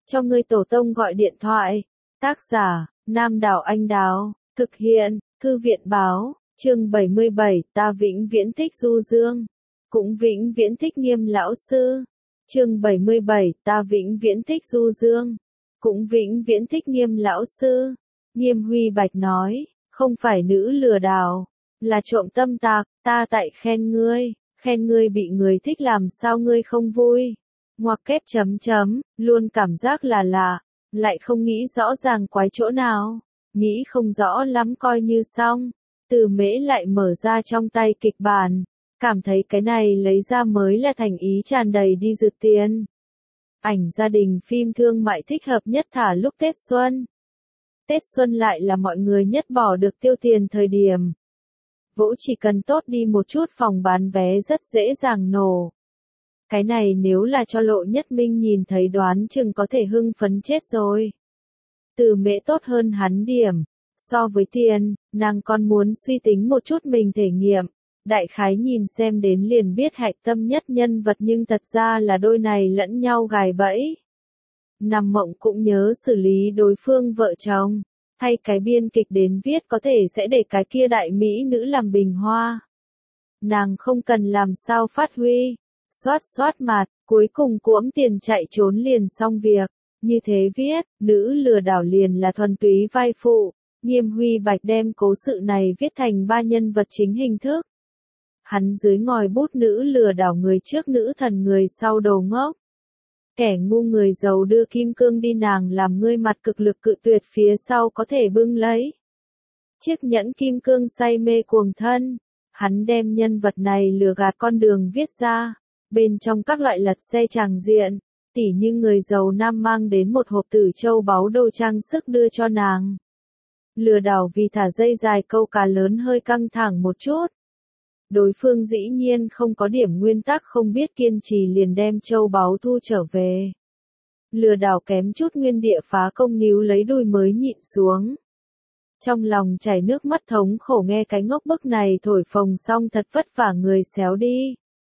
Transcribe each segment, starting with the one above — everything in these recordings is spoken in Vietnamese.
cho ngươi tổ tông gọi điện thoại. Tác giả, Nam Đào Anh Đào, thực hiện, Thư viện Báo, chương 77, ta vĩnh viễn thích Du Dương, cũng vĩnh viễn thích Nghiêm lão sư. Chương 77, ta vĩnh viễn thích Du Dương, cũng vĩnh viễn thích Nghiêm lão sư. Nghiêm Huy Bạch nói, không phải nữ lừa đảo, là trộm tâm tạc, ta tại khen ngươi bị người thích làm sao ngươi không vui. Ngoặc kép chấm chấm, luôn cảm giác là lạ, lại không nghĩ rõ ràng quái chỗ nào, nghĩ không rõ lắm coi như xong. Từ Mễ lại mở ra trong tay kịch bản, cảm thấy cái này lấy ra mới là thành ý tràn đầy đi rực tiền. Ảnh gia đình phim thương mại thích hợp nhất thả lúc Tết Xuân. Tết Xuân lại là mọi người nhất bỏ được tiêu tiền thời điểm. Vỗ chỉ cần tốt đi một chút phòng bán vé rất dễ dàng nổ. Cái này nếu là cho Lộ Nhất Minh nhìn thấy đoán chừng có thể hưng phấn chết rồi. Từ Mễ tốt hơn hắn điểm. So với tiền, nàng còn muốn suy tính một chút mình thể nghiệm. Đại khái nhìn xem đến liền biết hạch tâm nhất nhân vật nhưng thật ra là đôi này lẫn nhau gài bẫy. Nằm mộng cũng nhớ xử lý đối phương vợ chồng. Thay cái biên kịch đến viết có thể sẽ để cái kia đại mỹ nữ làm bình hoa. Nàng không cần làm sao phát huy. Xoát mặt, cuối cùng cuỗm tiền chạy trốn liền xong việc. Như thế viết, nữ lừa đảo liền là thuần túy vai phụ. Nghiêm Huy Bạch đem cố sự này viết thành 3 nhân vật chính hình thức. Hắn dưới ngòi bút nữ lừa đảo người trước nữ thần người sau đầu ngốc. Kẻ ngu người giàu đưa kim cương đi nàng làm ngươi mặt cực lực cự tuyệt phía sau có thể bưng lấy. Chiếc nhẫn kim cương say mê cuồng thân. Hắn đem nhân vật này lừa gạt con đường viết ra. Bên trong các loại lật xe tràng diện, tỉ như người giàu nam mang đến một hộp tử châu báu đồ trang sức đưa cho nàng. Lừa đảo vì thả dây dài câu cá lớn hơi căng thẳng một chút. Đối phương dĩ nhiên không có điểm nguyên tắc không biết kiên trì liền đem châu báu thu trở về. Lừa đảo kém chút nguyên địa phá công níu lấy đuôi mới nhịn xuống. Trong lòng chảy nước mắt thống khổ nghe cái ngốc bức này thổi phồng xong thật vất vả người xéo đi.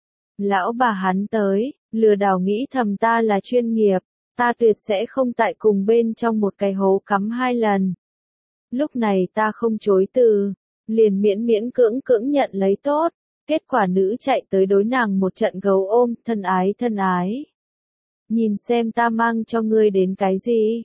Lão bà hắn tới, lừa đảo nghĩ thầm ta là chuyên nghiệp, ta tuyệt sẽ không tại cùng bên trong một cái hố cắm 2 lần. Lúc này ta không chối từ, liền miễn miễn cưỡng nhận lấy tốt, kết quả nữ chạy tới đối nàng một trận gấu ôm, thân ái. Nhìn xem ta mang cho ngươi đến cái gì?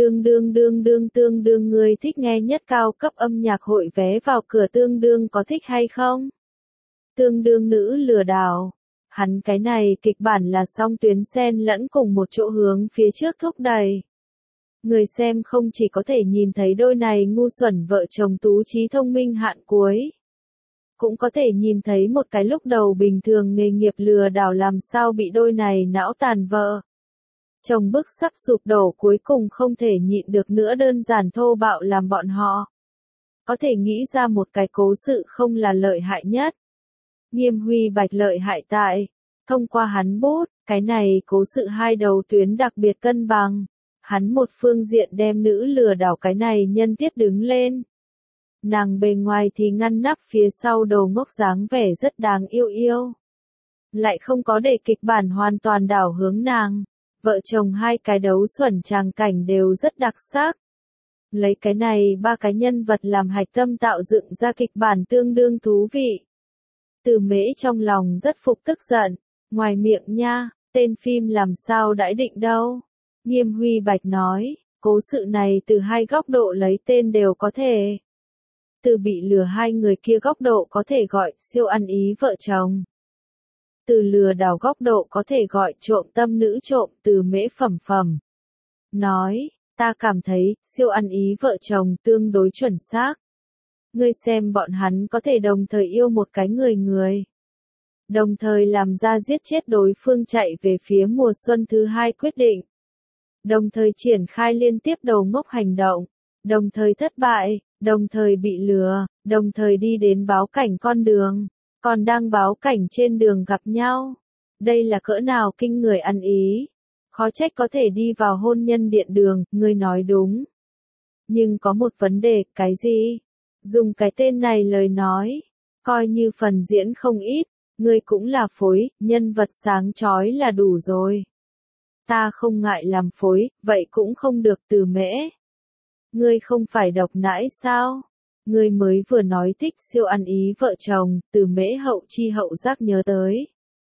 Tương đương ngươi thích nghe nhất cao cấp âm nhạc hội vé vào cửa tương đương có thích hay không? Tương đương nữ lừa đảo. Hắn cái này kịch bản là song tuyến xen lẫn cùng một chỗ hướng phía trước thúc đẩy. Người xem không chỉ có thể nhìn thấy đôi này ngu xuẩn vợ chồng tú trí thông minh hạn cuối. Cũng có thể nhìn thấy một cái lúc đầu bình thường nghề nghiệp lừa đảo làm sao bị đôi này não tàn vợ. Chồng bức sắp sụp đổ cuối cùng không thể nhịn được nữa đơn giản thô bạo làm bọn họ. Có thể nghĩ ra một cái cố sự không là lợi hại nhất. Nghiêm Huy Bạch lợi hại tại, thông qua hắn bút, cái này cố sự hai đầu tuyến đặc biệt cân bằng. Hắn một phương diện đem nữ lừa đảo cái này nhân tiết đứng lên. Nàng bề ngoài thì ngăn nắp phía sau đầu ngốc dáng vẻ rất đáng yêu. Lại không có để kịch bản hoàn toàn đảo hướng nàng. Vợ chồng hai cái đấu xuẩn tràng cảnh đều rất đặc sắc. Lấy cái này 3 cái nhân vật làm hạch tâm tạo dựng ra kịch bản tương đương thú vị. Từ Mễ trong lòng rất phục tức giận, ngoài miệng nha, tên phim làm sao đãi định đâu. Nghiêm Huy Bạch nói, cố sự này từ 2 góc độ lấy tên đều có thể. Từ bị lừa 2 người kia góc độ có thể gọi siêu ăn ý vợ chồng. Từ lừa đảo góc độ có thể gọi trộm tâm nữ trộm Từ Mễ phẩm. Nói, ta cảm thấy siêu ăn ý vợ chồng tương đối chuẩn xác. Ngươi xem bọn hắn có thể đồng thời yêu một cái người. Đồng thời làm ra giết chết đối phương chạy về phía mùa xuân thứ 2 quyết định. Đồng thời triển khai liên tiếp đầu ngốc hành động. Đồng thời thất bại, đồng thời bị lừa, đồng thời đi đến báo cảnh con đường. Còn đang báo cảnh trên đường gặp nhau. Đây là cỡ nào kinh người ăn ý. Khó trách có thể đi vào hôn nhân điện đường, ngươi nói đúng. Nhưng có một vấn đề, cái gì? Dùng cái tên này lời nói, coi như phần diễn không ít, ngươi cũng là phối, nhân vật sáng chói là đủ rồi. Ta không ngại làm phối, vậy cũng không được Từ Mễ. Ngươi không phải độc nãi sao? Ngươi mới vừa nói thích siêu ăn ý vợ chồng, Từ Mễ hậu chi hậu giác nhớ tới.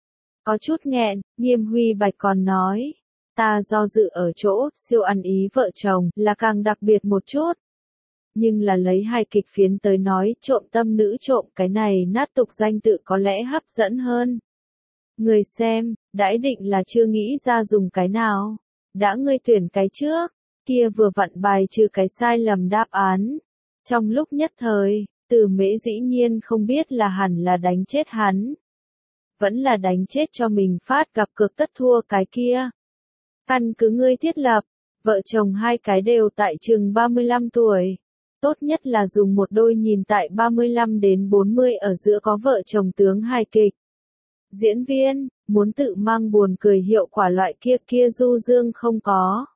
Có chút nghẹn, Nghiêm Huy Bạch còn nói. Ta do dự ở chỗ, siêu ăn ý vợ chồng, là càng đặc biệt một chút. Nhưng là lấy hài kịch phiến tới nói, trộm tâm nữ trộm cái này nát tục danh tự có lẽ hấp dẫn hơn. Người xem, đãi định là chưa nghĩ ra dùng cái nào. Đã ngươi tuyển cái trước, kia vừa vặn bài trừ cái sai lầm đáp án. Trong lúc nhất thời, Từ Mễ dĩ nhiên không biết là hẳn là đánh chết hắn. Vẫn là đánh chết cho mình phát gặp cược tất thua cái kia. Căn cứ ngươi thiết lập, vợ chồng hai cái đều tại chừng 35 tuổi. Tốt nhất là dùng một đôi nhìn tại 35 đến 40 ở giữa có vợ chồng tướng hài kịch. Diễn viên, muốn tự mang buồn cười hiệu quả loại kia kia du dương không có.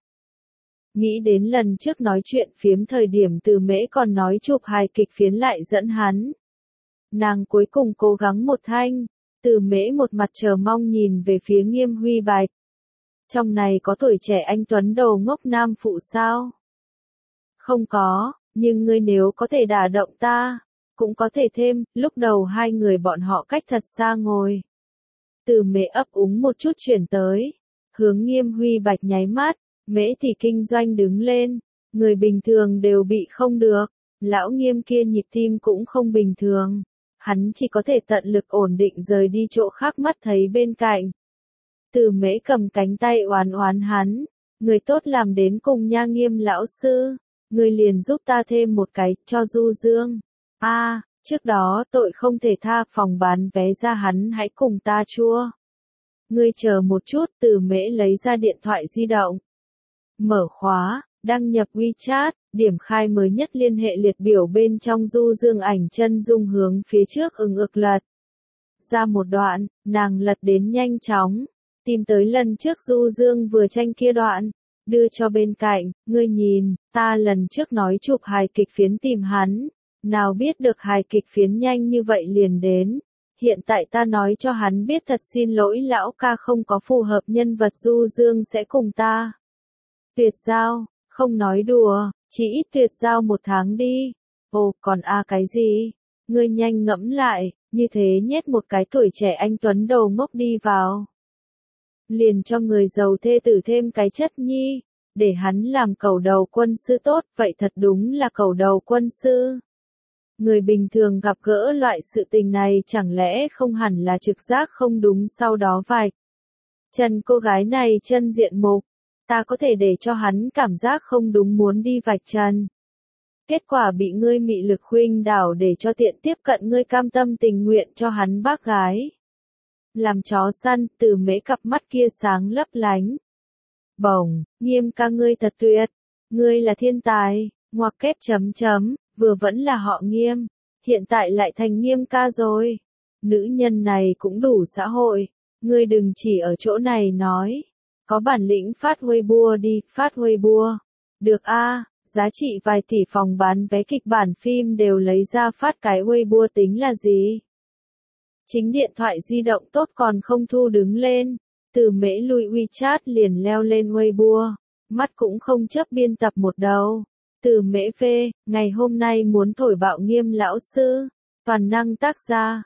Nghĩ đến lần trước nói chuyện phiếm thời điểm Từ Mễ còn nói chụp hài kịch phiến lại dẫn hắn. Nàng cuối cùng cố gắng một thanh, Từ Mễ một mặt chờ mong nhìn về phía Nghiêm Huy Bạch. Trong này có tuổi trẻ anh tuấn đầu ngốc nam phụ sao? Không có, nhưng ngươi nếu có thể đả động ta, cũng có thể thêm, lúc đầu hai người bọn họ cách thật xa ngồi. Từ Mễ ấp úng một chút chuyển tới, hướng Nghiêm Huy Bạch nháy mắt, Mễ thì kinh doanh đứng lên, người bình thường đều bị không được, lão Nghiêm kia nhịp tim cũng không bình thường, hắn chỉ có thể tận lực ổn định rời đi chỗ khác mắt thấy bên cạnh. Từ Mễ cầm cánh tay oán oán hắn, người tốt làm đến cùng nha Nghiêm lão sư, người liền giúp ta thêm một cái, cho du dương. Trước đó tội không thể tha, phòng bán vé ra hắn hãy cùng ta chua. Ngươi chờ một chút, Từ Mễ lấy ra điện thoại di động. Mở khóa, đăng nhập WeChat, điểm khai mới nhất liên hệ liệt biểu bên trong du dương ảnh chân dung hướng phía trước ực lật. Ra một đoạn, nàng lật đến nhanh chóng, tìm tới lần trước du dương vừa tranh kia đoạn, đưa cho bên cạnh, ngươi nhìn, ta lần trước nói chụp hài kịch phiến tìm hắn. Nào biết được hài kịch phiến nhanh như vậy liền đến. Hiện tại ta nói cho hắn biết thật xin lỗi lão ca không có phù hợp nhân vật du dương sẽ cùng ta. Tuyệt giao, không nói đùa, chỉ ít tuyệt giao 1 tháng đi. Ồ, còn cái gì? Ngươi nhanh ngẫm lại, như thế nhét một cái tuổi trẻ anh tuấn đầu ngốc đi vào. Liền cho người giàu thê tử thêm cái chất nhi, để hắn làm cầu đầu quân sư tốt, vậy thật đúng là cầu đầu quân sư. Người bình thường gặp gỡ loại sự tình này chẳng lẽ không hẳn là trực giác không đúng sau đó vạch. Chân cô gái này chân diện mục, ta có thể để cho hắn cảm giác không đúng muốn đi vạch trần. Kết quả bị ngươi mị lực khuynh đảo để cho tiện tiếp cận ngươi cam tâm tình nguyện cho hắn bác gái. Làm chó săn, Từ Mễ cặp mắt kia sáng lấp lánh. Bổng, Nghiêm ca ngươi thật tuyệt, ngươi là thiên tài, ngoặc kép chấm chấm. Vừa vẫn là họ Nghiêm, hiện tại lại thành Nghiêm ca rồi. Nữ nhân này cũng đủ xã hội, ngươi đừng chỉ ở chỗ này nói. Có bản lĩnh phát Weibo đi, phát Weibo. Được giá trị vài tỷ phòng bán vé kịch bản phim đều lấy ra phát cái Weibo tính là gì? Chính điện thoại di động tốt còn không thu đứng lên, Từ Mễ lui WeChat liền leo lên Weibo, mắt cũng không chấp biên tập một đầu. Từ Mễ phê, ngày hôm nay muốn thổi bạo Nghiêm lão sư, toàn năng tác gia,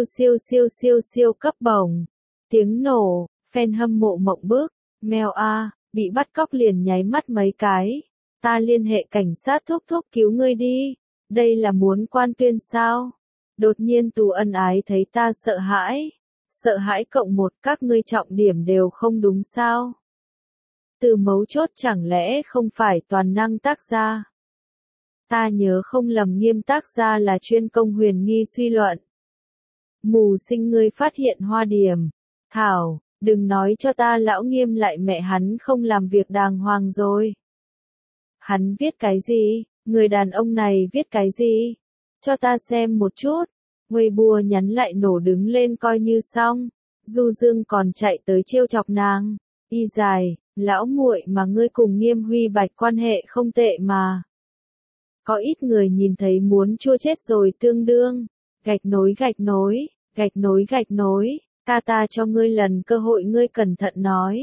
siêu cấp bổng. Tiếng nổ, fan hâm mộ mộng bức, mèo bị bắt cóc liền nháy mắt mấy cái. Ta liên hệ cảnh sát thúc cứu ngươi đi, đây là muốn quan tuyên sao? Đột nhiên Tú Ân Ái thấy ta sợ hãi cộng 1, các ngươi trọng điểm đều không đúng sao? Từ mấu chốt chẳng lẽ không phải toàn năng tác gia? Ta nhớ không lầm Nghiêm tác gia là chuyên công huyền nghi suy luận. Mù sinh ngươi phát hiện hoa điểm. Thảo, đừng nói cho ta lão Nghiêm lại mẹ hắn không làm việc đàng hoàng rồi. Hắn viết cái gì? Người đàn ông này viết cái gì? Cho ta xem một chút. Weibo nhắn lại nổ đứng lên coi như xong. Du Dương còn chạy tới trêu chọc nàng. Y dài, lão muội mà ngươi cùng Nghiêm Huy Bạch quan hệ không tệ mà. Có ít người nhìn thấy muốn chua chết rồi tương đương. Gạch nối, ta cho ngươi lần cơ hội ngươi cẩn thận nói.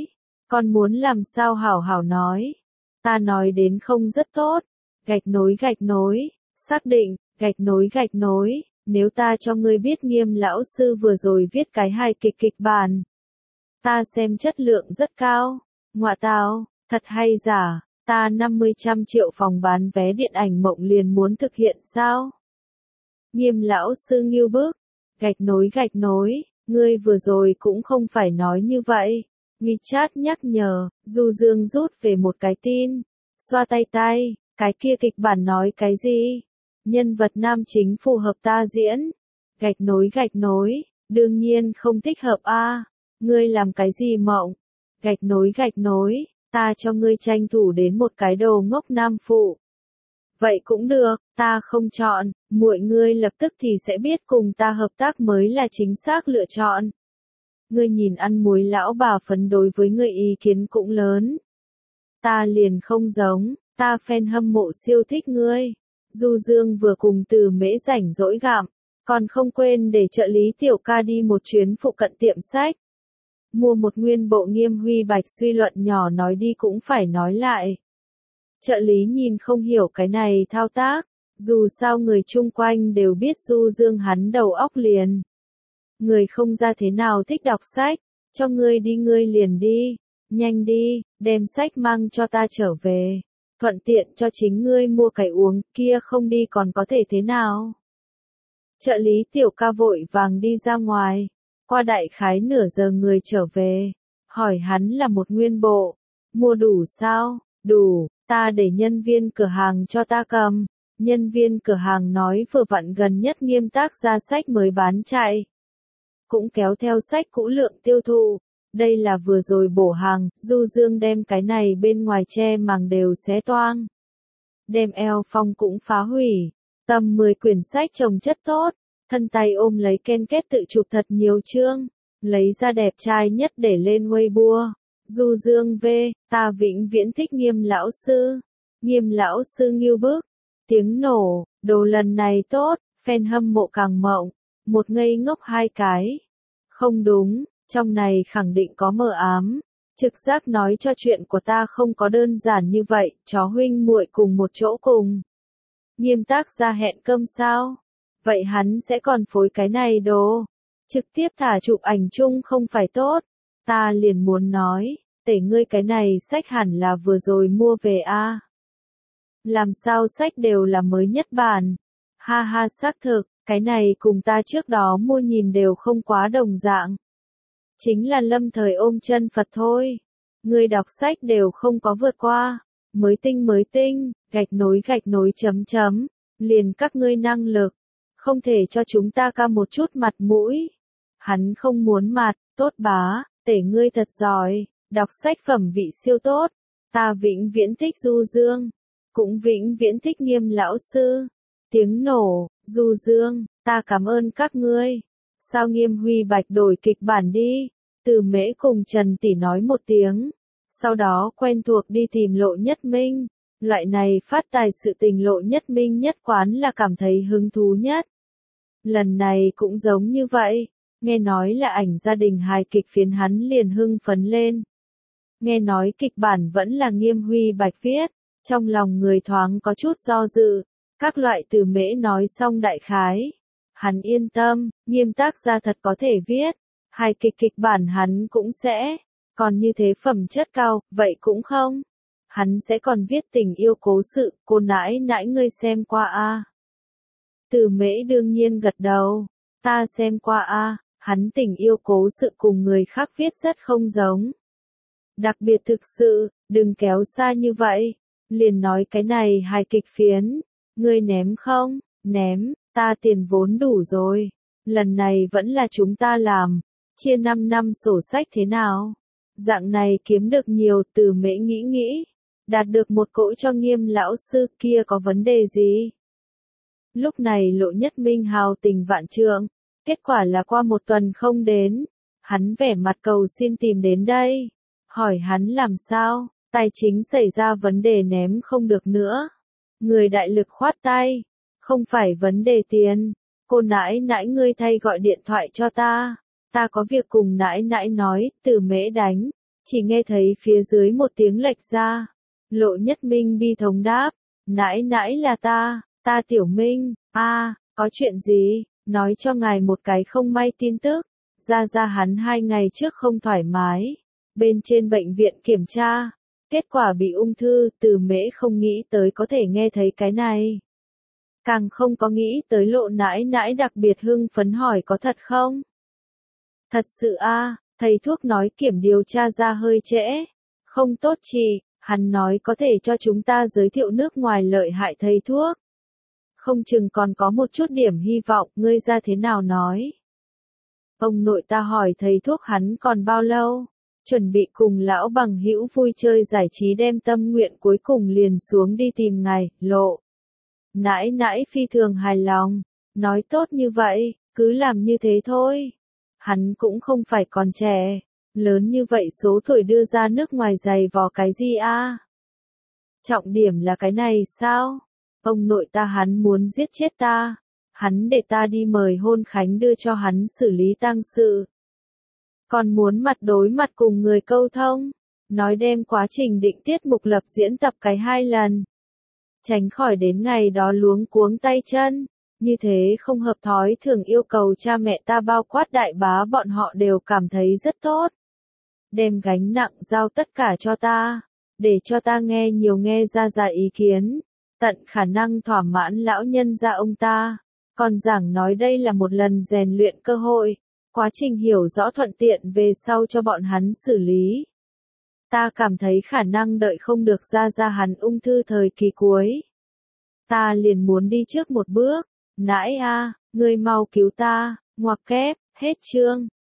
Con muốn làm sao hảo hảo nói. Ta nói đến không rất tốt. Gạch nối, xác định, gạch nối, nếu ta cho ngươi biết Nghiêm lão sư vừa rồi viết cái hài kịch bản. Ta xem chất lượng rất cao. Ngoạ tào, thật hay giả, ta 50 triệu phòng bán vé điện ảnh mộng liền muốn thực hiện sao? Nghiêm lão sư nghiêu bức, gạch nối, ngươi vừa rồi cũng không phải nói như vậy. WeChat nhắc nhở, Du Dương rút về một cái tin. Xoa tay, cái kia kịch bản nói cái gì? Nhân vật nam chính phù hợp ta diễn. Gạch nối, đương nhiên không thích hợp a. Ngươi làm cái gì mộng? Gạch nối, ta cho ngươi tranh thủ đến một cái đồ ngốc nam phụ. Vậy cũng được, ta không chọn, muội ngươi lập tức thì sẽ biết cùng ta hợp tác mới là chính xác lựa chọn. Ngươi nhìn ăn muối lão bà phấn đối với ngươi ý kiến cũng lớn. Ta liền không giống, ta fan hâm mộ siêu thích ngươi. Du Dương vừa cùng Từ Mễ rảnh rỗi gặm, còn không quên để trợ lý Tiểu Ca đi một chuyến phụ cận tiệm sách. Mua một nguyên bộ Nghiêm Huy Bạch suy luận nhỏ nói đi cũng phải nói lại. Trợ lý nhìn không hiểu cái này thao tác, dù sao người chung quanh đều biết Du Dương hắn đầu óc liền. Người không ra thế nào thích đọc sách, cho ngươi đi ngươi liền đi, nhanh đi, đem sách mang cho ta trở về, thuận tiện cho chính ngươi mua cái uống, kia không đi còn có thể thế nào. Trợ lý Tiểu Ca vội vàng đi ra ngoài, qua đại khái nửa giờ người trở về, hỏi hắn là một nguyên bộ, mua đủ sao? Đủ, ta để nhân viên cửa hàng cho ta cầm. Nhân viên cửa hàng nói vừa vặn gần nhất Nghiêm tác ra sách mới bán chạy. Cũng kéo theo sách cũ lượng tiêu thụ. Đây là vừa rồi bổ hàng, Du Dương đem cái này bên ngoài che màng đều xé toang. Đem eo phong cũng phá hủy. Tầm 10 quyển sách trồng chất tốt. Thân tay ôm lấy ken kết tự chụp thật nhiều chương. Lấy ra đẹp trai nhất để lên Weibo. Du Dương V, ta vĩnh viễn thích Nghiêm lão sư. Nghiêm lão sư nghiêu bức. Tiếng nổ, đồ lần này tốt, fan hâm mộ càng mộng. Một ngây ngốc hai cái. Không đúng, trong này khẳng định có mờ ám. Trực giác nói cho chuyện của ta không có đơn giản như vậy, chó huynh muội cùng một chỗ cùng. Nghiêm tác ra hẹn cơm sao? Vậy hắn sẽ còn phối cái này đồ. Trực tiếp thả chụp ảnh chung không phải tốt. Ta liền muốn nói, tể ngươi cái này sách hẳn là vừa rồi mua về a. Làm sao sách đều là mới nhất bản. Ha ha xác thực, cái này cùng ta trước đó mua nhìn đều không quá đồng dạng. Chính là lâm thời ôm chân Phật thôi. Ngươi đọc sách đều không có vượt qua. Mới tinh, gạch nối chấm chấm. Liền các ngươi năng lực. Không thể cho chúng ta ca một chút mặt mũi. Hắn không muốn mặt, tốt bá, tể ngươi thật giỏi. Đọc sách phẩm vị siêu tốt. Ta vĩnh viễn thích Du Dương. Cũng vĩnh viễn thích Nghiêm lão sư. Tiếng nổ, Du Dương, ta cảm ơn các ngươi. Sao Nghiêm Huy Bạch đổi kịch bản đi. Từ Mễ cùng Trần Tỷ nói một tiếng. Sau đó quen thuộc đi tìm Lộ Nhất Minh. Loại này phát tài sự tình Lộ Nhất Minh nhất quán là cảm thấy hứng thú nhất. Lần này cũng giống như vậy. Nghe nói là ảnh gia đình hài kịch phiến hắn liền hưng phấn lên. Nghe nói kịch bản vẫn là Nghiêm Huy Bạch viết. Trong lòng người thoáng có chút do dự. Các loại Từ Mễ nói xong đại khái. Hắn yên tâm, Nghiêm tác gia thật có thể viết. Hài kịch bản hắn cũng sẽ. Còn như thế phẩm chất cao, vậy cũng không. Hắn sẽ còn viết tình yêu cố sự, cô nãi nãi ngươi xem qua a. Từ Mễ đương nhiên gật đầu. Ta xem qua a, hắn tình yêu cố sự cùng người khác viết rất không giống. Đặc biệt thực sự, đừng kéo xa như vậy. Liền nói cái này hài kịch phiến. Ngươi ném không? Ném, ta tiền vốn đủ rồi. Lần này vẫn là chúng ta làm. Chia 5 năm sổ sách thế nào? Dạng này kiếm được nhiều. Từ Mễ nghĩ. Đạt được một cỗ cho Nghiêm lão sư kia có vấn đề gì? Lúc này Lộ Nhất Minh hào tình vạn trượng. Kết quả là qua một tuần không đến. Hắn vẻ mặt cầu xin tìm đến đây. Hỏi hắn làm sao? Tài chính xảy ra vấn đề ném không được nữa. Người đại lực khoát tay. Không phải vấn đề tiền. Cô nãi nãi ngươi thay gọi điện thoại cho ta. Ta có việc cùng nãi nãi nói. Từ Mễ đánh. Chỉ nghe thấy phía dưới một tiếng lệch ra. Lộ Nhất Minh bi thống đáp, nãi nãi là ta Tiểu Minh, có chuyện gì, nói cho ngài một cái không may tin tức. Ra hắn 2 ngày trước không thoải mái, bên trên bệnh viện kiểm tra, kết quả bị ung thư. Từ Mễ không nghĩ tới có thể nghe thấy cái này. Càng không có nghĩ tới Lộ nãi nãi đặc biệt hưng phấn hỏi có thật không? Thật sự thầy thuốc nói kiểm điều tra ra hơi trễ. Không tốt chị, hắn nói có thể cho chúng ta giới thiệu nước ngoài lợi hại thầy thuốc. Không chừng còn có một chút điểm hy vọng, ngươi ra thế nào nói? Ông nội ta hỏi thầy thuốc hắn còn bao lâu? Chuẩn bị cùng lão bằng hữu vui chơi giải trí đem tâm nguyện cuối cùng liền xuống đi tìm ngài, Lộ. Nãi nãi phi thường hài lòng, nói tốt như vậy, cứ làm như thế thôi. Hắn cũng không phải còn trẻ, lớn như vậy số tuổi đưa ra nước ngoài giày vò cái gì Trọng điểm là cái này sao? Ông nội ta hắn muốn giết chết ta. Hắn để ta đi mời hôn khánh đưa cho hắn xử lý tang sự. Còn muốn mặt đối mặt cùng người câu thông. Nói đem quá trình định tiết mục lập diễn tập cái 2 lần. Tránh khỏi đến ngày đó luống cuống tay chân. Như thế không hợp thói thường yêu cầu cha mẹ ta bao quát đại bá bọn họ đều cảm thấy rất tốt. Đem gánh nặng giao tất cả cho ta. Để cho ta nghe nhiều nghe ra ý kiến. Tận khả năng thỏa mãn lão nhân gia ông ta. Còn giảng nói đây là một lần rèn luyện cơ hội. Quá trình hiểu rõ thuận tiện về sau cho bọn hắn xử lý. Ta cảm thấy khả năng đợi không được ra hắn ung thư thời kỳ cuối. Ta liền muốn đi trước một bước. Nãi ngươi mau cứu ta, ngoặc kép, hết chương.